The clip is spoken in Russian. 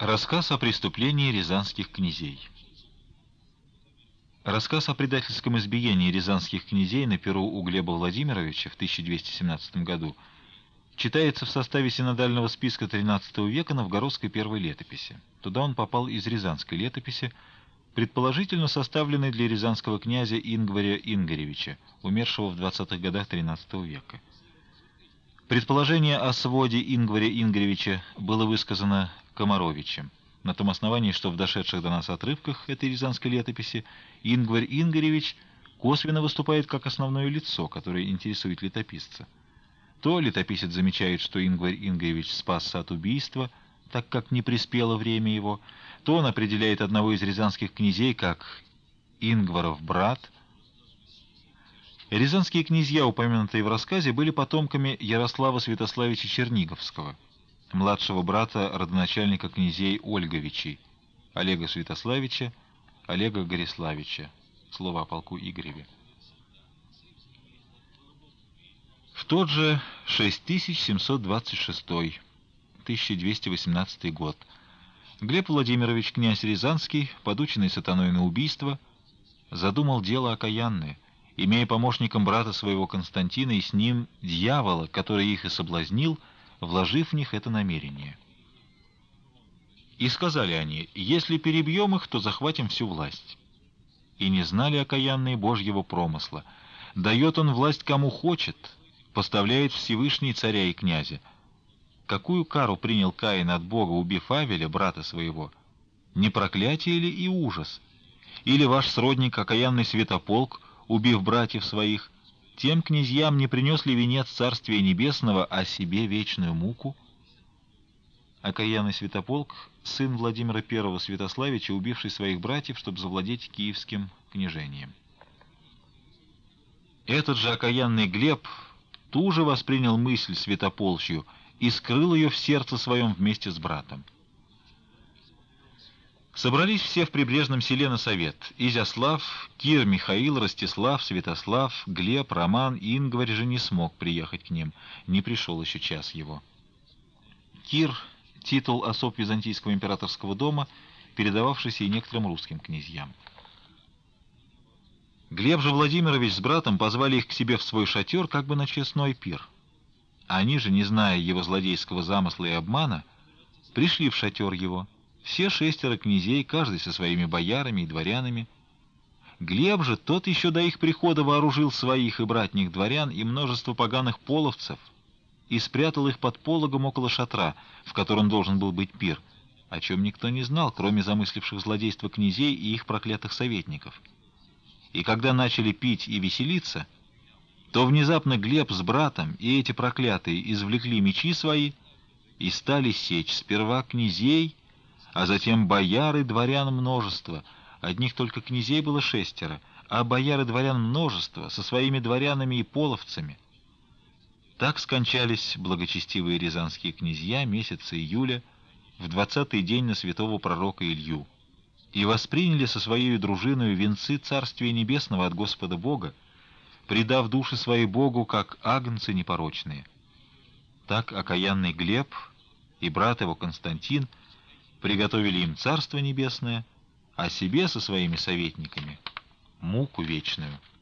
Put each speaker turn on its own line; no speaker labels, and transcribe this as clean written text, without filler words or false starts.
Рассказ о преступлении рязанских князей. Рассказ о предательском избиении рязанских князей на перу у Глеба Владимировича в 1217 году читается в составе синодального списка XIII века новгородской первой летописи. Туда он попал из рязанской летописи, предположительно составленной для рязанского князя Ингваря Ингоревича, умершего в 20-х годах XIII века. Предположение о своде Ингваря Ингоревича было высказано Комаровичем, на том основании, что в дошедших до нас отрывках этой рязанской летописи Ингварь Ингоревич косвенно выступает как основное лицо, которое интересует летописца. То летописец замечает, что Ингварь Ингоревич спасся от убийства, так как не приспело время его, то он определяет одного из рязанских князей как Ингваров брат. Рязанские князья, упомянутые в рассказе, были потомками Ярослава Святославича Черниговского, младшего брата родоначальника князей Ольговичей, Олега Святославича, Олега Гориславича. Слово о полку Игореве. В тот же 6726, 1218 год, Глеб Владимирович, князь Рязанский, подученный сатаной на убийство, задумал дело окаянное, имея помощником брата своего Константина и с ним дьявола, который их и соблазнил, вложив в них это намерение. И сказали они: если перебьем их, то захватим всю власть. И не знали окаянные Божьего промысла. Дает он власть кому хочет, поставляет Всевышний царя и князя. Какую кару принял Каин от Бога, убив Авеля, брата своего? Не проклятие ли и ужас? Или ваш сродник, окаянный Святополк, убив братьев своих, тем князьям не принес ли венец Царствия Небесного, а себе вечную муку? Окаянный Святополк — сын Владимира I Святославича, убивший своих братьев, чтобы завладеть киевским княжением. Этот же окаянный Глеб туже воспринял мысль святополчью и скрыл ее в сердце своем вместе с братом. Собрались все в прибрежном селе на совет: Изяслав, Кир, Михаил, Ростислав, Святослав, Глеб, Роман, Ингварь же не смог приехать к ним, не пришел еще час его. Кир — титул особ Византийского императорского дома, передававшийся и некоторым русским князьям. Глеб же Владимирович с братом позвали их к себе в свой шатер, как бы на честной пир. Они же, не зная его злодейского замысла и обмана, пришли в шатер его, все 6 князей, каждый со своими боярами и дворянами. Глеб же, тот еще до их прихода вооружил своих и братних дворян и множество поганых половцев и спрятал их под пологом около шатра, в котором должен был быть пир, о чем никто не знал, кроме замысливших злодейство князей и их проклятых советников. И когда начали пить и веселиться, то внезапно Глеб с братом и эти проклятые извлекли мечи свои и стали сечь сперва князей, а затем бояр и дворян множество. Одних только князей было 6, а бояр и дворян множество, со своими дворянами и половцами. Так скончались благочестивые рязанские князья месяца июля, в 20-й день на святого пророка Илью, и восприняли со своей дружиною венцы Царствия Небесного от Господа Бога, предав души свои Богу, как агнцы непорочные. Так окаянный Глеб и брат его Константин приготовили им Царство Небесное, а себе со своими советниками муку вечную.